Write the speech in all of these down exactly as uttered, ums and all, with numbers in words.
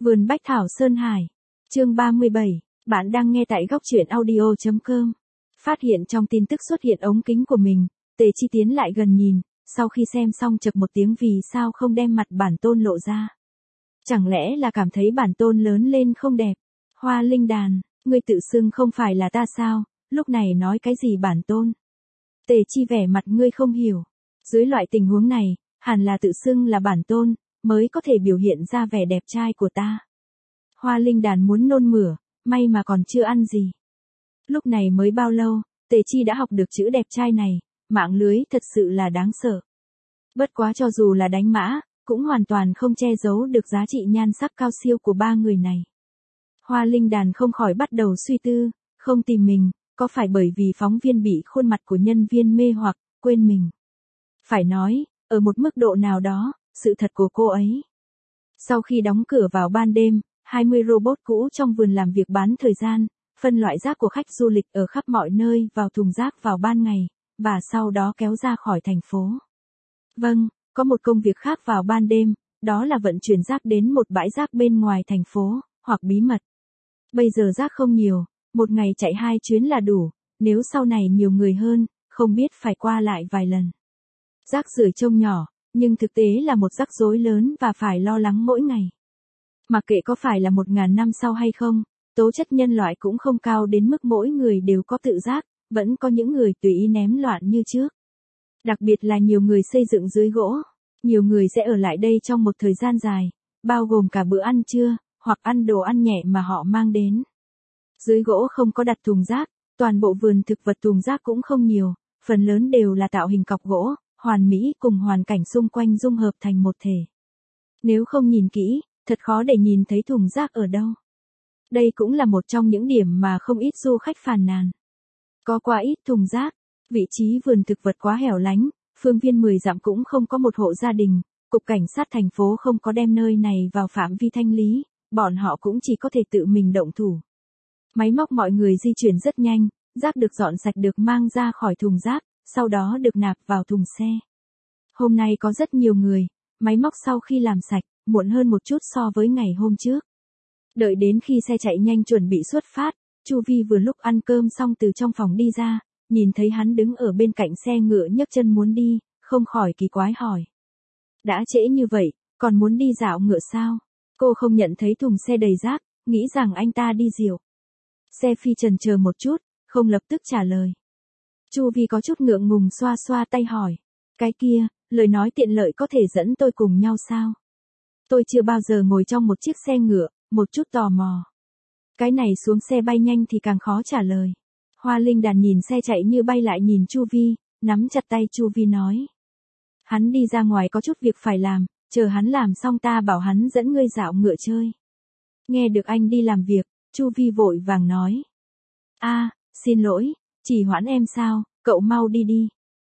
Vườn Bách Thảo Sơn Hải. Chương ba mươi bảy. Bạn đang nghe tại góc truyện audio chấm com. Phát hiện trong tin tức xuất hiện ống kính của mình, Tề Chi tiến lại gần nhìn, sau khi xem xong chậc một tiếng vì sao không đem mặt bản tôn lộ ra. Chẳng lẽ là cảm thấy bản tôn lớn lên không đẹp? Hoa Linh Đàn, ngươi tự xưng không phải là ta sao, lúc này nói cái gì bản tôn? Tề Chi vẻ mặt ngươi không hiểu. Dưới loại tình huống này, hẳn là tự xưng là bản tôn, mới có thể biểu hiện ra vẻ đẹp trai của ta. Hoa Linh Đàn muốn nôn mửa, may mà còn chưa ăn gì. Lúc này mới bao lâu, Tề Chi đã học được chữ đẹp trai này, mạng lưới thật sự là đáng sợ. Bất quá cho dù là đánh mã, cũng hoàn toàn không che giấu được giá trị nhan sắc cao siêu của ba người này. Hoa Linh Đàn không khỏi bắt đầu suy tư, không tìm mình, có phải bởi vì phóng viên bị khuôn mặt của nhân viên mê hoặc, quên mình. Phải nói, ở một mức độ nào đó, sự thật của cô ấy. Sau khi đóng cửa vào ban đêm, hai mươi robot cũ trong vườn làm việc bán thời gian, phân loại rác của khách du lịch ở khắp mọi nơi vào thùng rác vào ban ngày, và sau đó kéo ra khỏi thành phố. Vâng, có một công việc khác vào ban đêm, đó là vận chuyển rác đến một bãi rác bên ngoài thành phố, hoặc bí mật. Bây giờ rác không nhiều, một ngày chạy hai chuyến là đủ, nếu sau này nhiều người hơn, không biết phải qua lại vài lần. Rác rưởi trông nhỏ, nhưng thực tế là một rắc rối lớn và phải lo lắng mỗi ngày. Mặc kệ có phải là một ngàn năm sau hay không, tố chất nhân loại cũng không cao đến mức mỗi người đều có tự giác, vẫn có những người tùy ý ném loạn như trước. Đặc biệt là nhiều người xây dựng dưới gỗ, nhiều người sẽ ở lại đây trong một thời gian dài, bao gồm cả bữa ăn trưa, hoặc ăn đồ ăn nhẹ mà họ mang đến. Dưới gỗ không có đặt thùng rác, toàn bộ vườn thực vật thùng rác cũng không nhiều, phần lớn đều là tạo hình cọc gỗ, hoàn mỹ cùng hoàn cảnh xung quanh dung hợp thành một thể. Nếu không nhìn kỹ, thật khó để nhìn thấy thùng rác ở đâu. Đây cũng là một trong những điểm mà không ít du khách phàn nàn. Có quá ít thùng rác, vị trí vườn thực vật quá hẻo lánh, phương viên mười dặm cũng không có một hộ gia đình, cục cảnh sát thành phố không có đem nơi này vào phạm vi thanh lý, bọn họ cũng chỉ có thể tự mình động thủ. Máy móc mọi người di chuyển rất nhanh, rác được dọn sạch được mang ra khỏi thùng rác, sau đó được nạp vào thùng xe. Hôm nay có rất nhiều người, máy móc sau khi làm sạch, muộn hơn một chút so với ngày hôm trước. Đợi đến khi xe chạy nhanh chuẩn bị xuất phát, Chu Vi vừa lúc ăn cơm xong từ trong phòng đi ra, nhìn thấy hắn đứng ở bên cạnh xe ngựa nhấc chân muốn đi, không khỏi kỳ quái hỏi. Đã trễ như vậy, còn muốn đi dạo ngựa sao? Cô không nhận thấy thùng xe đầy rác, nghĩ rằng anh ta đi rượu. Xe Phi chần chờ một chút, không lập tức trả lời. Chu Vi có chút ngượng ngùng xoa xoa tay hỏi. Cái kia, lời nói tiện lợi có thể dẫn tôi cùng nhau sao? Tôi chưa bao giờ ngồi trong một chiếc xe ngựa, một chút tò mò. Cái này xuống xe bay nhanh thì càng khó trả lời. Hoa Linh Đàn nhìn xe chạy như bay lại nhìn Chu Vi, nắm chặt tay Chu Vi nói. Hắn đi ra ngoài có chút việc phải làm, chờ hắn làm xong ta bảo hắn dẫn ngươi dạo ngựa chơi. Nghe được anh đi làm việc, Chu Vi vội vàng nói. A, xin lỗi, chỉ hoãn em sao, cậu mau đi đi.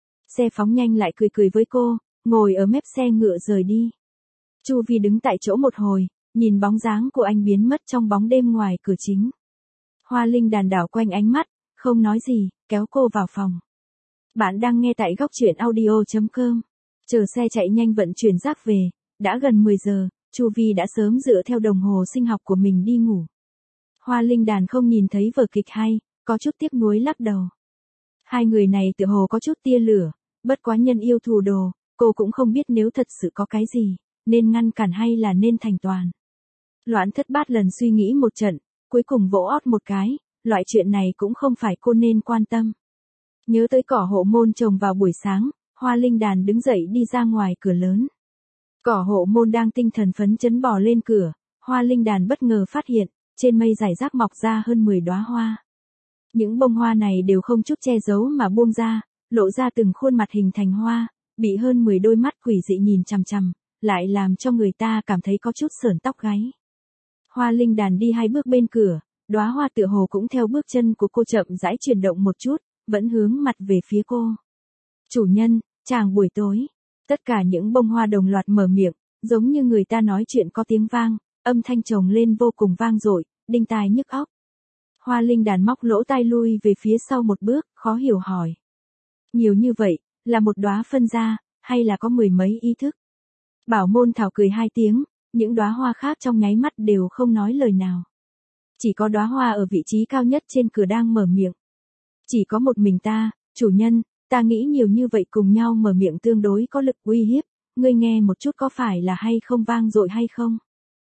Xe phóng nhanh lại cười cười với cô, ngồi ở mép xe ngựa rời đi. Chu Vi đứng tại chỗ một hồi, nhìn bóng dáng của anh biến mất trong bóng đêm ngoài cửa chính. Hoa Linh Đàn đảo quanh ánh mắt, không nói gì, kéo cô vào phòng. Bạn đang nghe tại góc truyện audio chấm com. Chờ xe chạy nhanh vận chuyển rác về, đã gần mười giờ, Chu Vi đã sớm dựa theo đồng hồ sinh học của mình đi ngủ. Hoa Linh Đàn không nhìn thấy vở kịch hay, có chút tiếc nuối lắc đầu. Hai người này tựa hồ có chút tia lửa, bất quá nhân yêu thù đồ, cô cũng không biết nếu thật sự có cái gì, nên ngăn cản hay là nên thành toàn. Loạn thất bát lần suy nghĩ một trận, cuối cùng vỗ ót một cái, loại chuyện này cũng không phải cô nên quan tâm. Nhớ tới cỏ hộ môn trồng vào buổi sáng, Hoa Linh Đàn đứng dậy đi ra ngoài cửa lớn. Cỏ hộ môn đang tinh thần phấn chấn bò lên cửa, Hoa Linh Đàn bất ngờ phát hiện, trên mây rải rác mọc ra hơn mười đóa hoa. Những bông hoa này đều không chút che giấu mà buông ra, lộ ra từng khuôn mặt hình thành hoa, bị hơn mười đôi mắt quỷ dị nhìn chằm chằm, lại làm cho người ta cảm thấy có chút sởn tóc gáy. Hoa Linh Đàn đi hai bước bên cửa, đóa hoa tựa hồ cũng theo bước chân của cô chậm rãi chuyển động một chút, vẫn hướng mặt về phía cô. Chủ nhân, chàng buổi tối. Tất cả những bông hoa đồng loạt mở miệng, giống như người ta nói chuyện có tiếng vang, âm thanh chồng lên vô cùng vang dội, đinh tai nhức óc. Hoa Linh Đàn móc lỗ tai lui về phía sau một bước, khó hiểu hỏi. Nhiều như vậy, là một đóa phân ra, hay là có mười mấy ý thức? Bảo Môn Thảo cười hai tiếng, những đóa hoa khác trong nháy mắt đều không nói lời nào. Chỉ có đóa hoa ở vị trí cao nhất trên cửa đang mở miệng. Chỉ có một mình ta, chủ nhân, ta nghĩ nhiều như vậy cùng nhau mở miệng tương đối có lực uy hiếp, ngươi nghe một chút có phải là hay không vang dội hay không?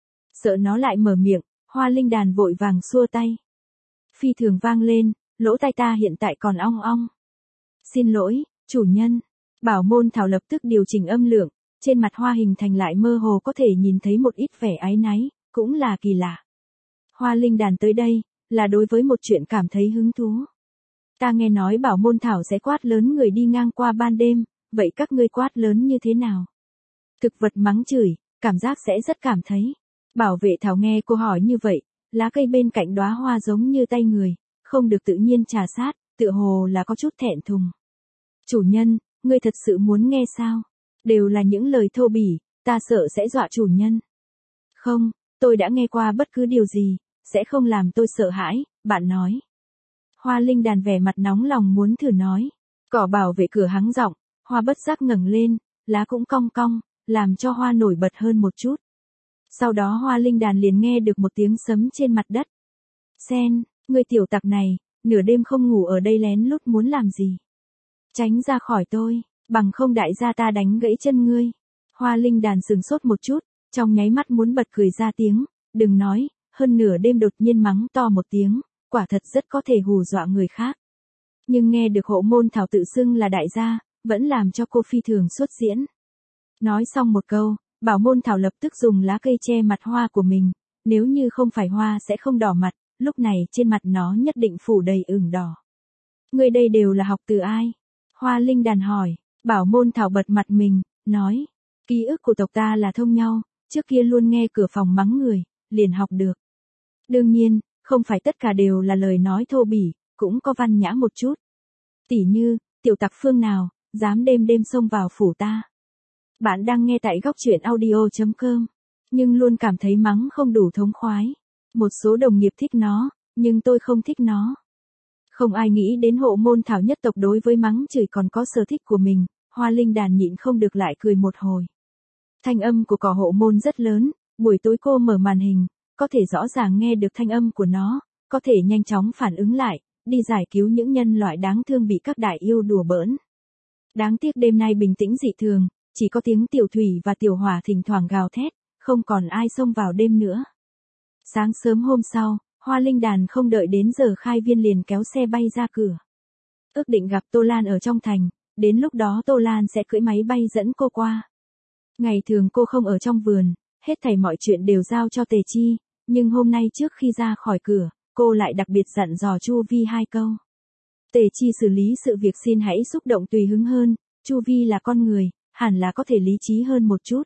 Sợ nó lại mở miệng, Hoa Linh Đàn vội vàng xua tay. Phi thường vang lên, lỗ tai ta hiện tại còn ong ong. Xin lỗi, chủ nhân. Bảo môn thảo lập tức điều chỉnh âm lượng, trên mặt Hoa hình thành lại mơ hồ có thể nhìn thấy một ít vẻ áy náy, cũng là kỳ lạ. Hoa Linh Đàn tới đây, là đối với một chuyện cảm thấy hứng thú. Ta nghe nói bảo môn thảo sẽ quát lớn người đi ngang qua ban đêm, vậy các ngươi quát lớn như thế nào? Thực vật mắng chửi, cảm giác sẽ rất cảm thấy. Bảo vệ thảo nghe cô hỏi như vậy, lá cây bên cạnh đóa hoa giống như tay người, không được tự nhiên trà sát, tựa hồ là có chút thẹn thùng. Chủ nhân, ngươi thật sự muốn nghe sao? Đều là những lời thô bỉ, ta sợ sẽ dọa chủ nhân. Không, tôi đã nghe qua bất cứ điều gì, sẽ không làm tôi sợ hãi, bạn nói. Hoa Linh Đàn vẻ mặt nóng lòng muốn thử nói. Cỏ bảo vệ cửa hắng giọng, hoa bất giác ngẩng lên, lá cũng cong cong, làm cho hoa nổi bật hơn một chút. Sau đó Hoa Linh Đàn liền nghe được một tiếng sấm trên mặt đất. Sen, ngươi tiểu tặc này, nửa đêm không ngủ ở đây lén lút muốn làm gì? Tránh ra khỏi tôi, bằng không đại gia ta đánh gãy chân ngươi. Hoa Linh Đàn sừng sốt một chút, trong nháy mắt muốn bật cười ra tiếng, đừng nói, hơn nửa đêm đột nhiên mắng to một tiếng, quả thật rất có thể hù dọa người khác. Nhưng nghe được Hộ Môn Thảo tự xưng là đại gia, vẫn làm cho cô phi thường xuất diễn. Nói xong một câu, Bảo Môn Thảo lập tức dùng lá cây che mặt hoa của mình, nếu như không phải hoa sẽ không đỏ mặt, lúc này trên mặt nó nhất định phủ đầy ửng đỏ. Người đây đều là học từ ai? Hoa Linh Đàn hỏi. Bảo Môn Thảo bật mặt mình, nói, ký ức của tộc ta là thông nhau, trước kia luôn nghe cửa phòng mắng người, liền học được. Đương nhiên, không phải tất cả đều là lời nói thô bỉ, cũng có văn nhã một chút. Tỉ như, tiểu tặc phương nào, dám đêm đêm xông vào phủ ta. Bạn đang nghe tại góc truyện audio chấm com, nhưng luôn cảm thấy mắng không đủ thống khoái. Một số đồng nghiệp thích nó, nhưng tôi không thích nó. Không ai nghĩ đến Hộ Môn Thảo nhất tộc đối với mắng chửi còn có sở thích của mình, Hoa Linh Đàn nhịn không được lại cười một hồi. Thanh âm của cỏ hộ môn rất lớn, buổi tối cô mở màn hình, có thể rõ ràng nghe được thanh âm của nó, có thể nhanh chóng phản ứng lại, đi giải cứu những nhân loại đáng thương bị các đại yêu đùa bỡn. Đáng tiếc đêm nay bình tĩnh dị thường, chỉ có tiếng tiểu thủy và tiểu hỏa thỉnh thoảng gào thét, không còn ai xông vào đêm nữa. Sáng sớm hôm sau, Hoa Linh Đàn không đợi đến giờ khai viên liền kéo xe bay ra cửa. Ước định gặp Tô Lan ở trong thành, đến lúc đó Tô Lan sẽ cưỡi máy bay dẫn cô qua. Ngày thường cô không ở trong vườn, hết thảy mọi chuyện đều giao cho Tề Chi, nhưng hôm nay trước khi ra khỏi cửa, cô lại đặc biệt dặn dò Chu Vi hai câu. Tề Chi xử lý sự việc xin hãy xúc động tùy hứng hơn, Chu Vi là con người, hẳn là có thể lý trí hơn một chút.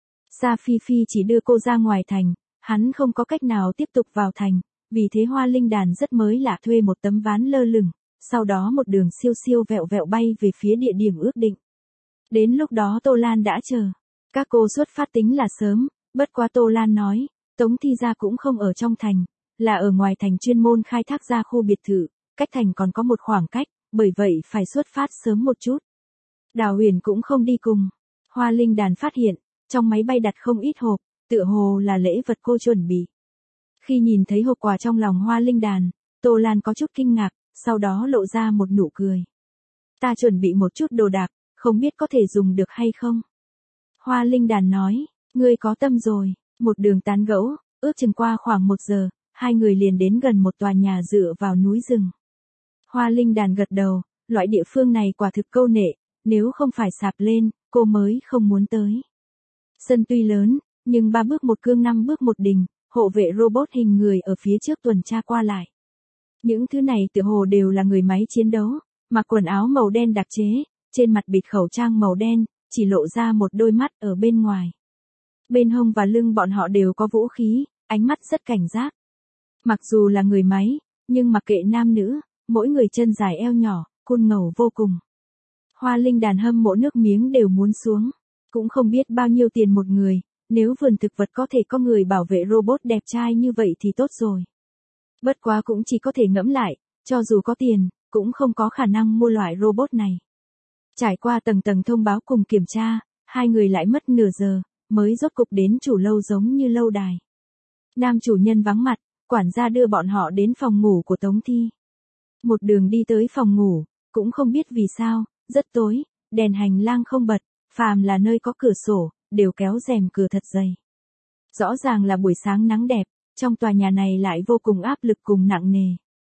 Sa Phi Phi chỉ đưa cô ra ngoài thành, hắn không có cách nào tiếp tục vào thành, vì thế Hoa Linh Đàn rất mới lạ thuê một tấm ván lơ lửng, sau đó một đường siêu siêu vẹo vẹo bay về phía địa điểm ước định. Đến lúc đó Tô Lan đã chờ. Các cô xuất phát tính là sớm, bất quá Tô Lan nói, Tống Thi Gia cũng không ở trong thành, là ở ngoài thành chuyên môn khai thác ra khu biệt thự, cách thành còn có một khoảng cách, bởi vậy phải xuất phát sớm một chút. Đào Huyền cũng không đi cùng. Hoa Linh Đàn phát hiện, trong máy bay đặt không ít hộp, tựa hồ là lễ vật cô chuẩn bị. Khi nhìn thấy hộp quà trong lòng Hoa Linh Đàn, Tô Lan có chút kinh ngạc, sau đó lộ ra một nụ cười. Ta chuẩn bị một chút đồ đạc, không biết có thể dùng được hay không. Hoa Linh Đàn nói, ngươi có tâm rồi, một đường tán gẫu, ước chừng qua khoảng một giờ, hai người liền đến gần một tòa nhà dựa vào núi rừng. Hoa Linh Đàn gật đầu, loại địa phương này quả thực câu nệ, nếu không phải sạp lên, cô mới không muốn tới. Sân tuy lớn, nhưng ba bước một cương năm bước một đình, hộ vệ robot hình người ở phía trước tuần tra qua lại. Những thứ này tựa hồ đều là người máy chiến đấu, mặc quần áo màu đen đặc chế, trên mặt bịt khẩu trang màu đen, chỉ lộ ra một đôi mắt ở bên ngoài. Bên hông và lưng bọn họ đều có vũ khí, ánh mắt rất cảnh giác. Mặc dù là người máy, nhưng mặc kệ nam nữ, mỗi người chân dài eo nhỏ, côn ngầu vô cùng. Hoa Linh Đàn hâm mộ nước miếng đều muốn xuống. Cũng không biết bao nhiêu tiền một người, nếu vườn thực vật có thể có người bảo vệ robot đẹp trai như vậy thì tốt rồi. Bất quá cũng chỉ có thể ngẫm lại, cho dù có tiền, cũng không có khả năng mua loại robot này. Trải qua tầng tầng thông báo cùng kiểm tra, hai người lại mất nửa giờ, mới rốt cục đến chủ lâu giống như lâu đài. Nam chủ nhân vắng mặt, quản gia đưa bọn họ đến phòng ngủ của Tống Thi. Một đường đi tới phòng ngủ, cũng không biết vì sao, rất tối, đèn hành lang không bật, phàm là nơi có cửa sổ, đều kéo rèm cửa thật dày. Rõ ràng là buổi sáng nắng đẹp, trong tòa nhà này lại vô cùng áp lực cùng nặng nề.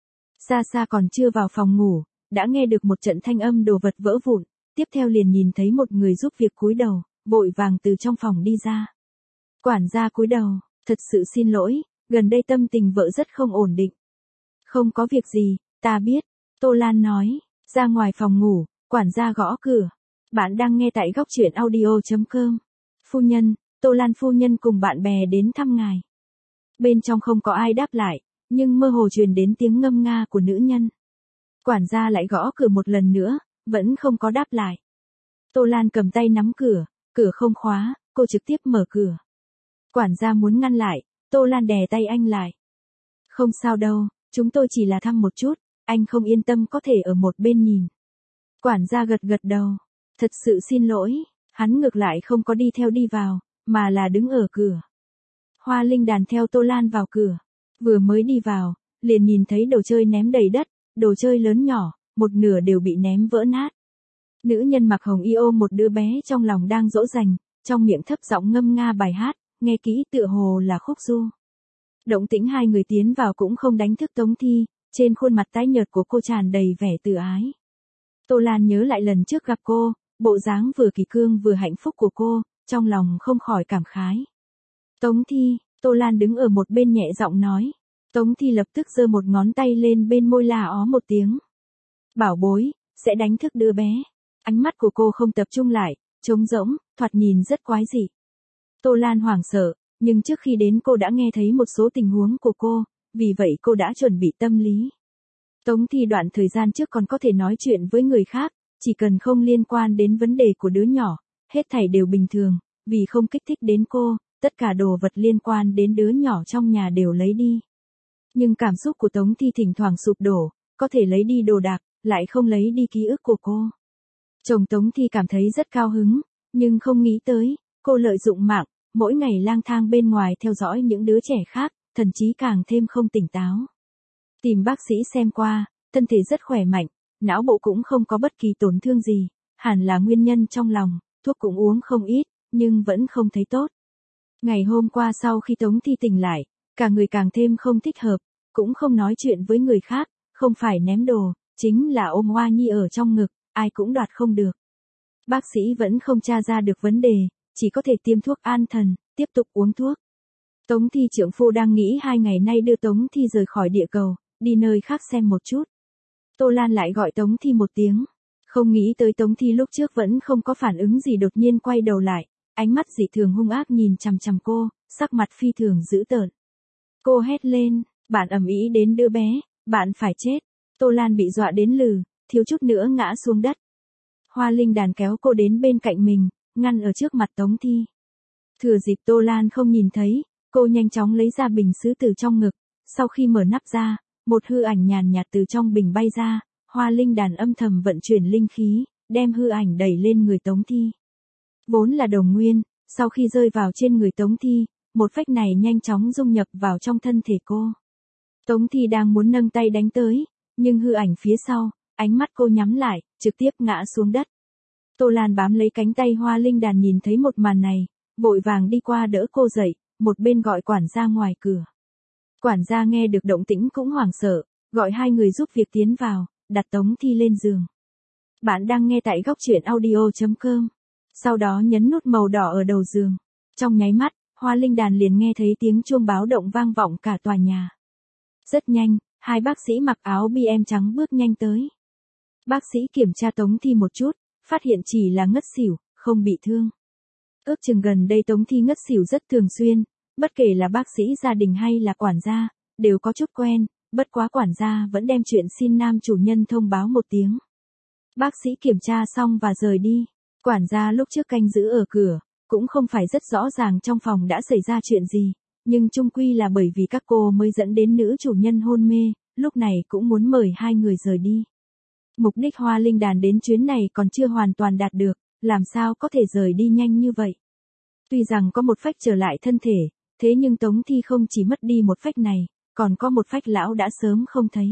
Xa xa còn chưa vào phòng ngủ, đã nghe được một trận thanh âm đồ vật vỡ vụn, tiếp theo liền nhìn thấy một người giúp việc cúi đầu, vội vàng từ trong phòng đi ra. Quản gia cúi đầu, thật sự xin lỗi, gần đây tâm tình vợ rất không ổn định. Không có việc gì, ta biết, Tô Lan nói, ra ngoài phòng ngủ, quản gia gõ cửa. Bạn đang nghe tại góc truyện audio chấm com. Phu nhân, Tô Lan phu nhân cùng bạn bè đến thăm ngài. Bên trong không có ai đáp lại, nhưng mơ hồ truyền đến tiếng ngâm nga của nữ nhân. Quản gia lại gõ cửa một lần nữa, vẫn không có đáp lại. Tô Lan cầm tay nắm cửa, cửa không khóa, cô trực tiếp mở cửa. Quản gia muốn ngăn lại, Tô Lan đè tay anh lại. Không sao đâu, chúng tôi chỉ là thăm một chút, anh không yên tâm có thể ở một bên nhìn. Quản gia gật gật đầu, thật sự xin lỗi, hắn ngược lại không có đi theo đi vào, mà là đứng ở cửa. Hoa Linh Đàn theo Tô Lan vào cửa, vừa mới đi vào, liền nhìn thấy đồ chơi ném đầy đất, đồ chơi lớn nhỏ, một nửa đều bị ném vỡ nát. Nữ nhân mặc hồng y ôm một đứa bé trong lòng đang dỗ dành, trong miệng thấp giọng ngâm nga bài hát, nghe kỹ tựa hồ là khúc du. Động tĩnh hai người tiến vào cũng không đánh thức Tống Thi, trên khuôn mặt tái nhợt của cô tràn đầy vẻ tự ái. Tô Lan nhớ lại lần trước gặp cô, bộ dáng vừa kỳ cương vừa hạnh phúc của cô, trong lòng không khỏi cảm khái. Tống Thi, Tô Lan đứng ở một bên nhẹ giọng nói. Tống Thi lập tức giơ một ngón tay lên bên môi là ó một tiếng. Bảo bối, sẽ đánh thức đứa bé. Ánh mắt của cô không tập trung lại, trống rỗng, thoạt nhìn rất quái dị. Tô Lan hoảng sợ, nhưng trước khi đến cô đã nghe thấy một số tình huống của cô, vì vậy cô đã chuẩn bị tâm lý. Tống Thi đoạn thời gian trước còn có thể nói chuyện với người khác, chỉ cần không liên quan đến vấn đề của đứa nhỏ, hết thảy đều bình thường, vì không kích thích đến cô, tất cả đồ vật liên quan đến đứa nhỏ trong nhà đều lấy đi. Nhưng cảm xúc của Tống Thi thỉnh thoảng sụp đổ, có thể lấy đi đồ đạc, lại không lấy đi ký ức của cô. Chồng Tống Thi cảm thấy rất cao hứng, nhưng không nghĩ tới, cô lợi dụng mạng, mỗi ngày lang thang bên ngoài theo dõi những đứa trẻ khác, thần trí càng thêm không tỉnh táo. Tìm bác sĩ xem qua, thân thể rất khỏe mạnh, não bộ cũng không có bất kỳ tổn thương gì, hẳn là nguyên nhân trong lòng, thuốc cũng uống không ít, nhưng vẫn không thấy tốt. Ngày hôm qua sau khi Tống Thi tỉnh lại, cả người càng thêm không thích hợp, cũng không nói chuyện với người khác, không phải ném đồ, chính là ôm Hoa Nhi ở trong ngực, ai cũng đoạt không được. Bác sĩ vẫn không tra ra được vấn đề, chỉ có thể tiêm thuốc an thần, tiếp tục uống thuốc. Tống Thi trượng phu đang nghĩ hai ngày nay đưa Tống Thi rời khỏi địa cầu, đi nơi khác xem một chút. Tô Lan lại gọi Tống Thi một tiếng, không nghĩ tới Tống Thi lúc trước vẫn không có phản ứng gì, đột nhiên quay đầu lại, ánh mắt dị thường hung ác nhìn chằm chằm cô, sắc mặt phi thường dữ tợn. Cô hét lên, bạn ầm ĩ đến đứa bé, bạn phải chết. Tô Lan bị dọa đến lừ, thiếu chút nữa ngã xuống đất. Hoa Linh Đàn kéo cô đến bên cạnh mình, ngăn ở trước mặt Tống Thi. Thừa dịp Tô Lan không nhìn thấy, cô nhanh chóng lấy ra bình sứ từ trong ngực, sau khi mở nắp ra, một hư ảnh nhàn nhạt từ trong bình bay ra, Hoa Linh Đàn âm thầm vận chuyển linh khí, đem hư ảnh đẩy lên người Tống Thi. Vốn là đồng nguyên, sau khi rơi vào trên người Tống Thi, một phách này nhanh chóng dung nhập vào trong thân thể cô. Tống Thi đang muốn nâng tay đánh tới, nhưng hư ảnh phía sau, ánh mắt cô nhắm lại, trực tiếp ngã xuống đất. Tô Lan bám lấy cánh tay Hoa Linh Đàn nhìn thấy một màn này, vội vàng đi qua đỡ cô dậy, một bên gọi quản gia ngoài cửa. Quản gia nghe được động tĩnh cũng hoảng sợ, gọi hai người giúp việc tiến vào, đặt Tống Thi lên giường. Bạn đang nghe tại góc truyện audio chấm com. Sau đó nhấn nút màu đỏ ở đầu giường. Trong nháy mắt, Hoa Linh Đàn liền nghe thấy tiếng chuông báo động vang vọng cả tòa nhà. Rất nhanh, hai bác sĩ mặc áo bi em trắng bước nhanh tới. Bác sĩ kiểm tra Tống Thi một chút, phát hiện chỉ là ngất xỉu, không bị thương. Ước chừng gần đây Tống Thi ngất xỉu rất thường xuyên, bất kể là bác sĩ gia đình hay là quản gia, đều có chút quen, bất quá quản gia vẫn đem chuyện xin nam chủ nhân thông báo một tiếng. Bác sĩ kiểm tra xong và rời đi. Quản gia lúc trước canh giữ ở cửa, cũng không phải rất rõ ràng trong phòng đã xảy ra chuyện gì, nhưng chung quy là bởi vì các cô mới dẫn đến nữ chủ nhân hôn mê, lúc này cũng muốn mời hai người rời đi. Mục đích Hoa Linh Đàn đến chuyến này còn chưa hoàn toàn đạt được, làm sao có thể rời đi nhanh như vậy. Tuy rằng có một phách trở lại thân thể, thế nhưng Tống Thi không chỉ mất đi một phách này, còn có một phách lão đã sớm không thấy.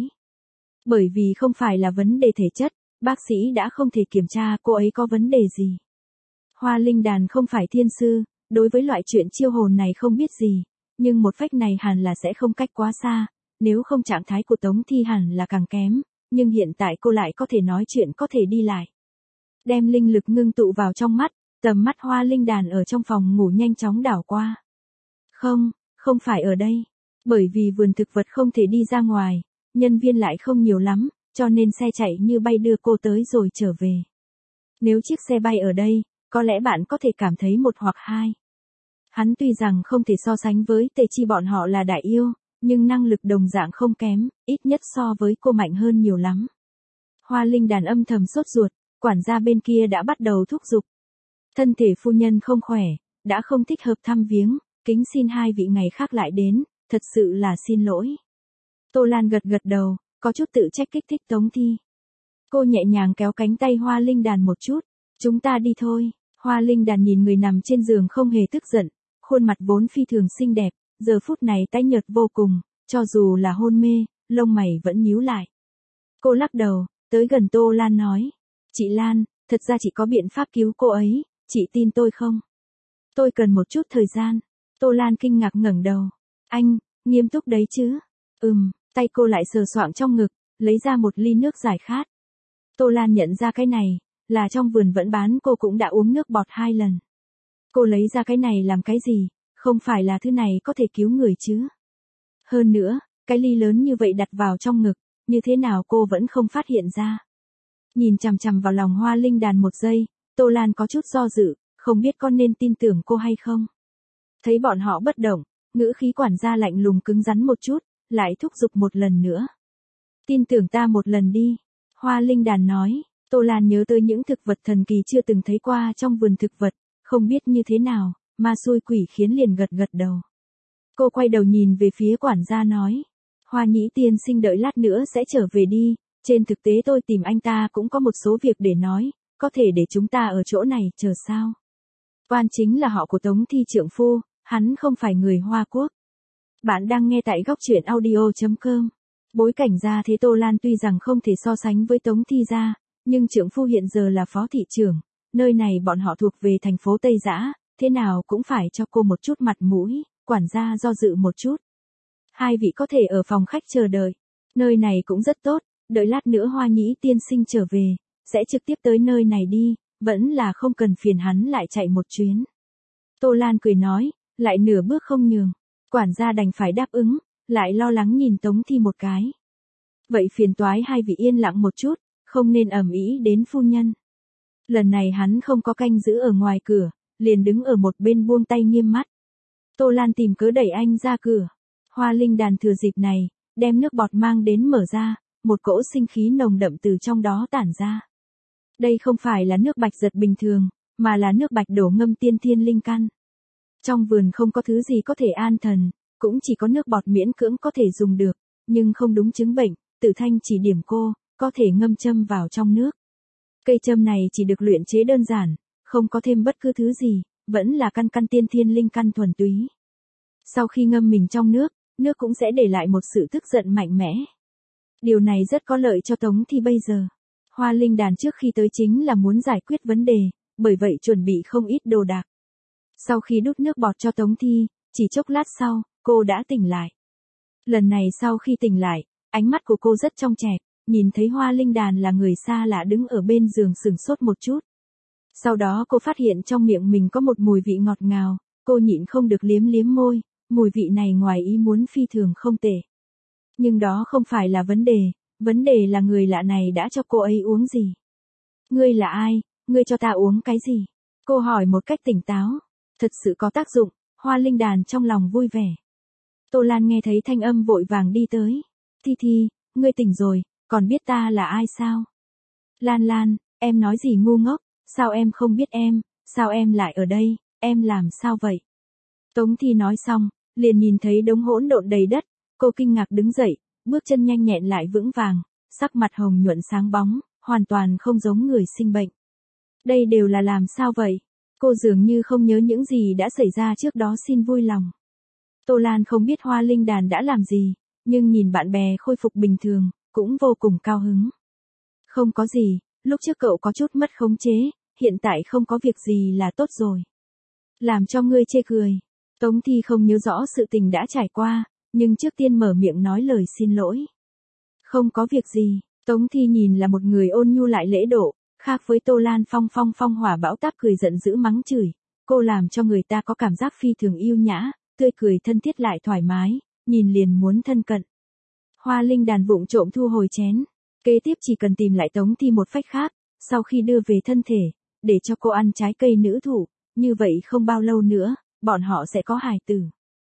Bởi vì không phải là vấn đề thể chất, bác sĩ đã không thể kiểm tra cô ấy có vấn đề gì. Hoa Linh Đàn không phải thiên sư, đối với loại chuyện chiêu hồn này không biết gì, nhưng một phách này hẳn là sẽ không cách quá xa, nếu không trạng thái của Tống Thi hẳn là càng kém, nhưng hiện tại cô lại có thể nói chuyện, có thể đi lại. Đem linh lực ngưng tụ vào trong mắt, tầm mắt Hoa Linh Đàn ở trong phòng ngủ nhanh chóng đảo qua. Không, không phải ở đây. Bởi vì vườn thực vật không thể đi ra ngoài, nhân viên lại không nhiều lắm, cho nên xe chạy như bay đưa cô tới rồi trở về. Nếu chiếc xe bay ở đây, có lẽ bạn có thể cảm thấy một hoặc hai. Hắn tuy rằng không thể so sánh với Tề Chi bọn họ là đại yêu, nhưng năng lực đồng dạng không kém, ít nhất so với cô mạnh hơn nhiều lắm. Hoa Linh Đàn âm thầm sốt ruột, quản gia bên kia đã bắt đầu thúc giục. Thân thể phu nhân không khỏe, đã không thích hợp thăm viếng, kính xin hai vị ngày khác lại đến, thật sự là xin lỗi. Tô Lan gật gật đầu, có chút tự trách kích thích Tống Thi. Cô nhẹ nhàng kéo cánh tay Hoa Linh Đàn một chút, chúng ta đi thôi. Hoa Linh Đàn nhìn người nằm trên giường không hề tức giận, khuôn mặt vốn phi thường xinh đẹp, giờ phút này tái nhợt vô cùng, cho dù là hôn mê, lông mày vẫn nhíu lại. Cô lắc đầu, tới gần Tô Lan nói, chị Lan, thật ra chị có biện pháp cứu cô ấy, chị tin tôi không? Tôi cần một chút thời gian. Tô Lan kinh ngạc ngẩng đầu. Anh, nghiêm túc đấy chứ? Ừm, tay cô lại sờ soạng trong ngực, lấy ra một ly nước giải khát. Tô Lan nhận ra cái này, là trong vườn vẫn bán cô cũng đã uống nước bọt hai lần. Cô lấy ra cái này làm cái gì, không phải là thứ này có thể cứu người chứ? Hơn nữa, cái ly lớn như vậy đặt vào trong ngực, như thế nào cô vẫn không phát hiện ra. Nhìn chằm chằm vào lòng Hoa Linh Đàn một giây, Tô Lan có chút do dự, không biết con nên tin tưởng cô hay không. Thấy bọn họ bất động, ngữ khí quản gia lạnh lùng cứng rắn một chút, lại thúc giục một lần nữa. Tin tưởng ta một lần đi. Hoa Linh Đàn nói, Tô Lan nhớ tới những thực vật thần kỳ chưa từng thấy qua trong vườn thực vật, không biết như thế nào, ma xui quỷ khiến liền gật gật đầu. Cô quay đầu nhìn về phía quản gia nói, Hoa Nhĩ tiên sinh đợi lát nữa sẽ trở về đi, trên thực tế tôi tìm anh ta cũng có một số việc để nói, có thể để chúng ta ở chỗ này chờ sao? Quan chính là họ của Tống Thi trượng phu, hắn không phải người Hoa Quốc. Bạn đang nghe tại góc truyện audio chấm com. Bối cảnh ra thế Tô Lan tuy rằng không thể so sánh với Tống Thi gia, nhưng trượng phu hiện giờ là phó thị trưởng, nơi này bọn họ thuộc về thành phố Tây Giã, thế nào cũng phải cho cô một chút mặt mũi, quản gia do dự một chút. Hai vị có thể ở phòng khách chờ đợi, nơi này cũng rất tốt, đợi lát nữa Hoa Nhĩ tiên sinh trở về, sẽ trực tiếp tới nơi này đi, vẫn là không cần phiền hắn lại chạy một chuyến. Tô Lan cười nói, lại nửa bước không nhường, quản gia đành phải đáp ứng, lại lo lắng nhìn Tống Thi một cái. Vậy phiền toái hai vị yên lặng một chút, không nên ầm ĩ đến phu nhân. Lần này hắn không có canh giữ ở ngoài cửa, liền đứng ở một bên buông tay nghiêm mắt. Tô Lan tìm cớ đẩy anh ra cửa. Hoa Linh Đàn thừa dịp này, đem nước bọt mang đến mở ra, một cỗ sinh khí nồng đậm từ trong đó tản ra. Đây không phải là nước bạch giật bình thường, mà là nước bạch đổ ngâm tiên thiên linh căn. Trong vườn không có thứ gì có thể an thần, cũng chỉ có nước bọt miễn cưỡng có thể dùng được, nhưng không đúng chứng bệnh, Tử Thanh chỉ điểm cô, có thể ngâm châm vào trong nước. Cây châm này chỉ được luyện chế đơn giản, không có thêm bất cứ thứ gì, vẫn là căn căn tiên thiên linh căn thuần túy. Sau khi ngâm mình trong nước, nước cũng sẽ để lại một sự tức giận mạnh mẽ. Điều này rất có lợi cho Tống Thi bây giờ. Hoa Linh Đàn trước khi tới chính là muốn giải quyết vấn đề, bởi vậy chuẩn bị không ít đồ đạc. Sau khi đút nước bọt cho Tống Thi, chỉ chốc lát sau, cô đã tỉnh lại. Lần này sau khi tỉnh lại, ánh mắt của cô rất trong trẻo, nhìn thấy Hoa Linh Đàn là người xa lạ đứng ở bên giường sửng sốt một chút. Sau đó cô phát hiện trong miệng mình có một mùi vị ngọt ngào, cô nhịn không được liếm liếm môi, mùi vị này ngoài ý muốn phi thường không tệ. Nhưng đó không phải là vấn đề, vấn đề là người lạ này đã cho cô ấy uống gì. Ngươi là ai, ngươi cho ta uống cái gì? Cô hỏi một cách tỉnh táo, thật sự có tác dụng, Hoa Linh Đàn trong lòng vui vẻ. Tô Lan nghe thấy thanh âm vội vàng đi tới. Thi Thi, ngươi tỉnh rồi, còn biết ta là ai sao? Lan Lan, em nói gì ngu ngốc, sao em không biết em, sao em lại ở đây, em làm sao vậy? Tống Thi nói xong, liền nhìn thấy đống hỗn độn đầy đất, cô kinh ngạc đứng dậy, bước chân nhanh nhẹn lại vững vàng, sắc mặt hồng nhuận sáng bóng, hoàn toàn không giống người sinh bệnh. Đây đều là làm sao vậy? Cô dường như không nhớ những gì đã xảy ra trước đó, xin vui lòng. Tô Lan không biết Hoa Linh Đàn đã làm gì, nhưng nhìn bạn bè khôi phục bình thường, cũng vô cùng cao hứng. Không có gì, lúc trước cậu có chút mất khống chế, hiện tại không có việc gì là tốt rồi. Làm cho ngươi chê cười. Tống Thi không nhớ rõ sự tình đã trải qua, nhưng trước tiên mở miệng nói lời xin lỗi. Không có việc gì, Tống Thi nhìn là một người ôn nhu lại lễ độ, khác với Tô Lan phong phong phong hỏa bão táp cười giận dữ mắng chửi. Cô làm cho người ta có cảm giác phi thường yêu nhã, tươi cười thân thiết lại thoải mái, nhìn liền muốn thân cận. Hoa Linh Đàn vụng trộm thu hồi chén. Kế tiếp chỉ cần tìm lại Tống Thi một phách khác, sau khi đưa về thân thể, để cho cô ăn trái cây nữ thủ, như vậy không bao lâu nữa, bọn họ sẽ có hài tử.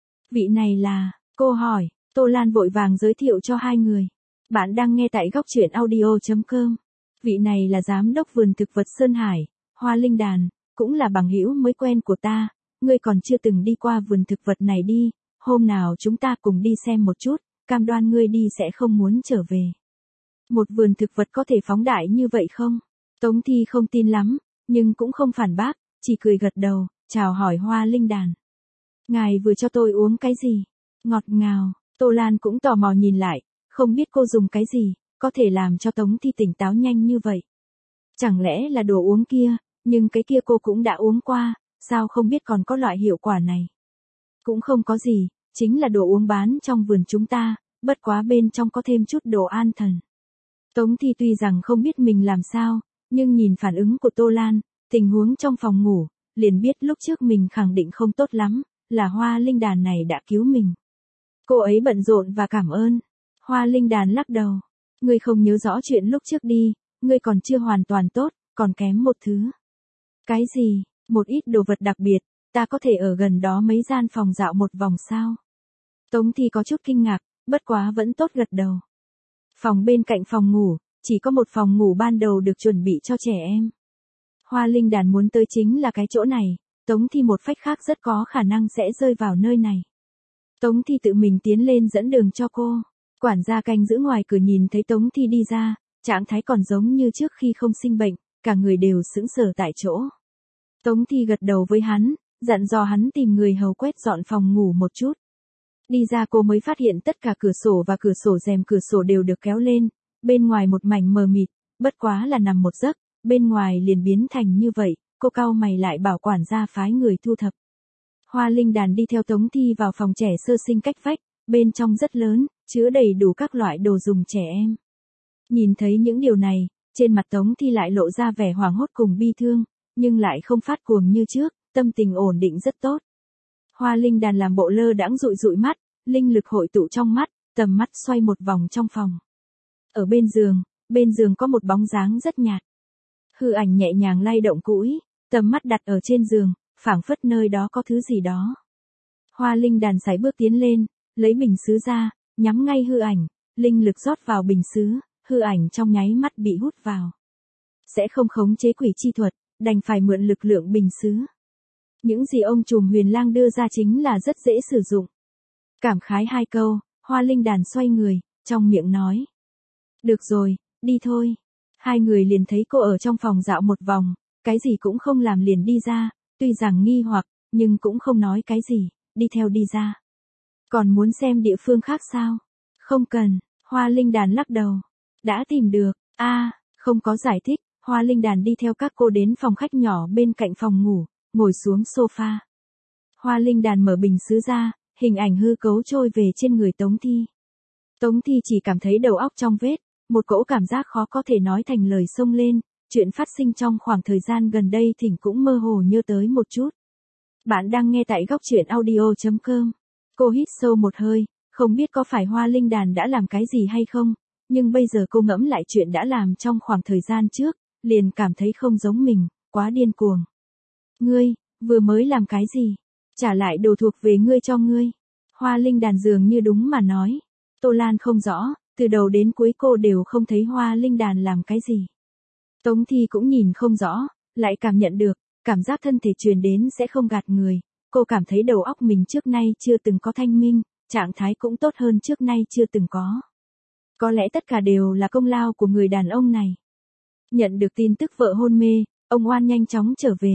Vị này là, cô hỏi, Tô Lan vội vàng giới thiệu cho hai người. Bạn đang nghe tại góc truyện audio.com. Vị này là giám đốc vườn thực vật Sơn Hải, Hoa Linh Đàn, cũng là bằng hữu mới quen của ta. Ngươi còn chưa từng đi qua vườn thực vật này đi, hôm nào chúng ta cùng đi xem một chút, cam đoan ngươi đi sẽ không muốn trở về. Một vườn thực vật có thể phóng đại như vậy không? Tống Thi không tin lắm, nhưng cũng không phản bác, chỉ cười gật đầu, chào hỏi Hoa Linh Đàn. Ngài vừa cho tôi uống cái gì? Ngọt ngào, Tô Lan cũng tò mò nhìn lại, không biết cô dùng cái gì, có thể làm cho Tống Thi tỉnh táo nhanh như vậy. Chẳng lẽ là đồ uống kia, nhưng cái kia cô cũng đã uống qua, sao không biết còn có loại hiệu quả này. Cũng không có gì, chính là đồ uống bán trong vườn chúng ta, bất quá bên trong có thêm chút đồ an thần. Tống Thi tuy rằng không biết mình làm sao, nhưng nhìn phản ứng của Tô Lan, tình huống trong phòng ngủ, liền biết lúc trước mình khẳng định không tốt lắm, là Hoa Linh Đàn này đã cứu mình. Cô ấy bận rộn và cảm ơn. Hoa Linh Đàn lắc đầu. Ngươi không nhớ rõ chuyện lúc trước đi, ngươi còn chưa hoàn toàn tốt, còn kém một thứ. Cái gì? Một ít đồ vật đặc biệt, ta có thể ở gần đó mấy gian phòng dạo một vòng sao? Tống Thi có chút kinh ngạc, bất quá vẫn tốt gật đầu. Phòng bên cạnh phòng ngủ, chỉ có một phòng ngủ ban đầu được chuẩn bị cho trẻ em. Hoa Linh Đàn muốn tới chính là cái chỗ này, Tống Thi một phách khác rất có khả năng sẽ rơi vào nơi này. Tống Thi tự mình tiến lên dẫn đường cho cô. Quản gia canh giữ ngoài cửa nhìn thấy Tống Thi đi ra, trạng thái còn giống như trước khi không sinh bệnh, cả người đều sững sờ tại chỗ. Tống Thi gật đầu với hắn, dặn dò hắn tìm người hầu quét dọn phòng ngủ một chút. Đi ra cô mới phát hiện tất cả cửa sổ và cửa sổ rèm cửa sổ đều được kéo lên, bên ngoài một mảnh mờ mịt, bất quá là nằm một giấc, bên ngoài liền biến thành như vậy, cô cau mày lại bảo quản gia phái người thu thập. Hoa Linh Đàn đi theo Tống Thi vào phòng trẻ sơ sinh cách vách, bên trong rất lớn, chứa đầy đủ các loại đồ dùng trẻ em. Nhìn thấy những điều này, trên mặt Tống Thi lại lộ ra vẻ hoảng hốt cùng bi thương, nhưng lại không phát cuồng như trước, tâm tình ổn định rất tốt. Hoa Linh Đàn làm bộ lơ đãng dụi dụi mắt, linh lực hội tụ trong mắt, tầm mắt xoay một vòng trong phòng. Ở bên giường, bên giường có một bóng dáng rất nhạt. Hư ảnh nhẹ nhàng lay động cũi, tầm mắt đặt ở trên giường, phảng phất nơi đó có thứ gì đó. Hoa Linh Đàn sải bước tiến lên, lấy bình sứ ra, nhắm ngay hư ảnh, linh lực rót vào bình sứ, hư ảnh trong nháy mắt bị hút vào. Sẽ không khống chế quỷ chi thuật, đành phải mượn lực lượng bình sứ. Những gì ông trùm Huyền Lang đưa ra chính là rất dễ sử dụng. Cảm khái hai câu, Hoa Linh Đàn xoay người, trong miệng nói. Được rồi, đi thôi. Hai người liền thấy cô ở trong phòng dạo một vòng, cái gì cũng không làm liền đi ra, tuy rằng nghi hoặc, nhưng cũng không nói cái gì, đi theo đi ra. Còn muốn xem địa phương khác sao? Không cần, Hoa Linh Đàn lắc đầu. Đã tìm được, a à, không có giải thích, Hoa Linh Đàn đi theo các cô đến phòng khách nhỏ bên cạnh phòng ngủ, ngồi xuống sofa. Hoa Linh Đàn mở bình sứ ra, hình ảnh hư cấu trôi về trên người Tống Thi. Tống Thi chỉ cảm thấy đầu óc trong vết, một cỗ cảm giác khó có thể nói thành lời xông lên, chuyện phát sinh trong khoảng thời gian gần đây thỉnh cũng mơ hồ nhớ tới một chút. Bạn đang nghe tại góc truyện audio.com. Cô hít sâu một hơi, không biết có phải Hoa Linh Đàn đã làm cái gì hay không, nhưng bây giờ cô ngẫm lại chuyện đã làm trong khoảng thời gian trước, liền cảm thấy không giống mình, quá điên cuồng. Ngươi, vừa mới làm cái gì? Trả lại đồ thuộc về ngươi cho ngươi. Hoa Linh Đàn dường như đúng mà nói. Tô Lan không rõ, từ đầu đến cuối cô đều không thấy Hoa Linh Đàn làm cái gì. Tống Thi cũng nhìn không rõ, lại cảm nhận được, cảm giác thân thể truyền đến sẽ không gạt người. Cô cảm thấy đầu óc mình trước nay chưa từng có thanh minh, trạng thái cũng tốt hơn trước nay chưa từng có. Có lẽ tất cả đều là công lao của người đàn ông này. Nhận được tin tức vợ hôn mê, ông Oan nhanh chóng trở về,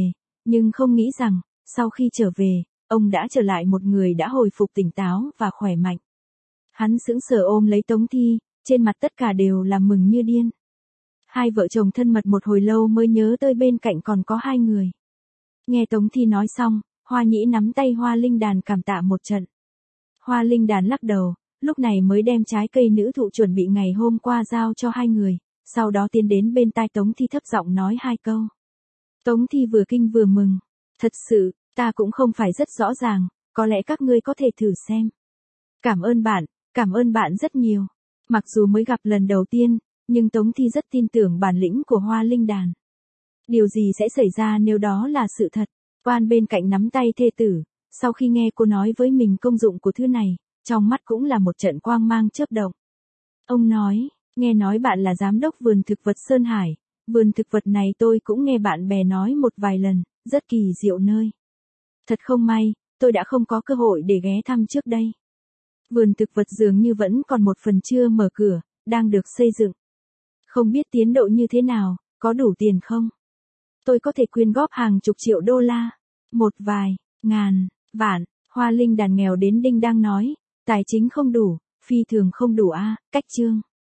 Nhưng không nghĩ rằng, sau khi trở về, ông đã trở lại một người đã hồi phục tỉnh táo và khỏe mạnh. Hắn sững sờ ôm lấy Tống Thi, trên mặt tất cả đều là mừng như điên. Hai vợ chồng thân mật một hồi lâu mới nhớ tới bên cạnh còn có hai người. Nghe Tống Thi nói xong, Hoa Nhĩ nắm tay Hoa Linh Đàn cảm tạ một trận. Hoa Linh Đàn lắc đầu, lúc này mới đem trái cây nữ thụ chuẩn bị ngày hôm qua giao cho hai người, sau đó tiến đến bên tai Tống Thi thấp giọng nói hai câu. Tống Thi vừa kinh vừa mừng. Thật sự, ta cũng không phải rất rõ ràng, có lẽ các ngươi có thể thử xem. Cảm ơn bạn, cảm ơn bạn rất nhiều. Mặc dù mới gặp lần đầu tiên, nhưng Tống Thi rất tin tưởng bản lĩnh của Hoa Linh Đàn. Điều gì sẽ xảy ra nếu đó là sự thật? Quan bên cạnh nắm tay thê tử, sau khi nghe cô nói với mình công dụng của thứ này, trong mắt cũng là một trận quang mang chớp động. Ông nói, nghe nói bạn là giám đốc vườn thực vật Sơn Hải, vườn thực vật này tôi cũng nghe bạn bè nói một vài lần, rất kỳ diệu nơi. Thật không may, tôi đã không có cơ hội để ghé thăm trước đây. Vườn thực vật dường như vẫn còn một phần chưa mở cửa, đang được xây dựng. Không biết tiến độ như thế nào, có đủ tiền không? Tôi có thể quyên góp hàng chục triệu đô la, một vài, ngàn, vạn. Hoa Linh Đàn nghèo đến đinh đang nói, tài chính không đủ, phi thường không đủ a, cách chương.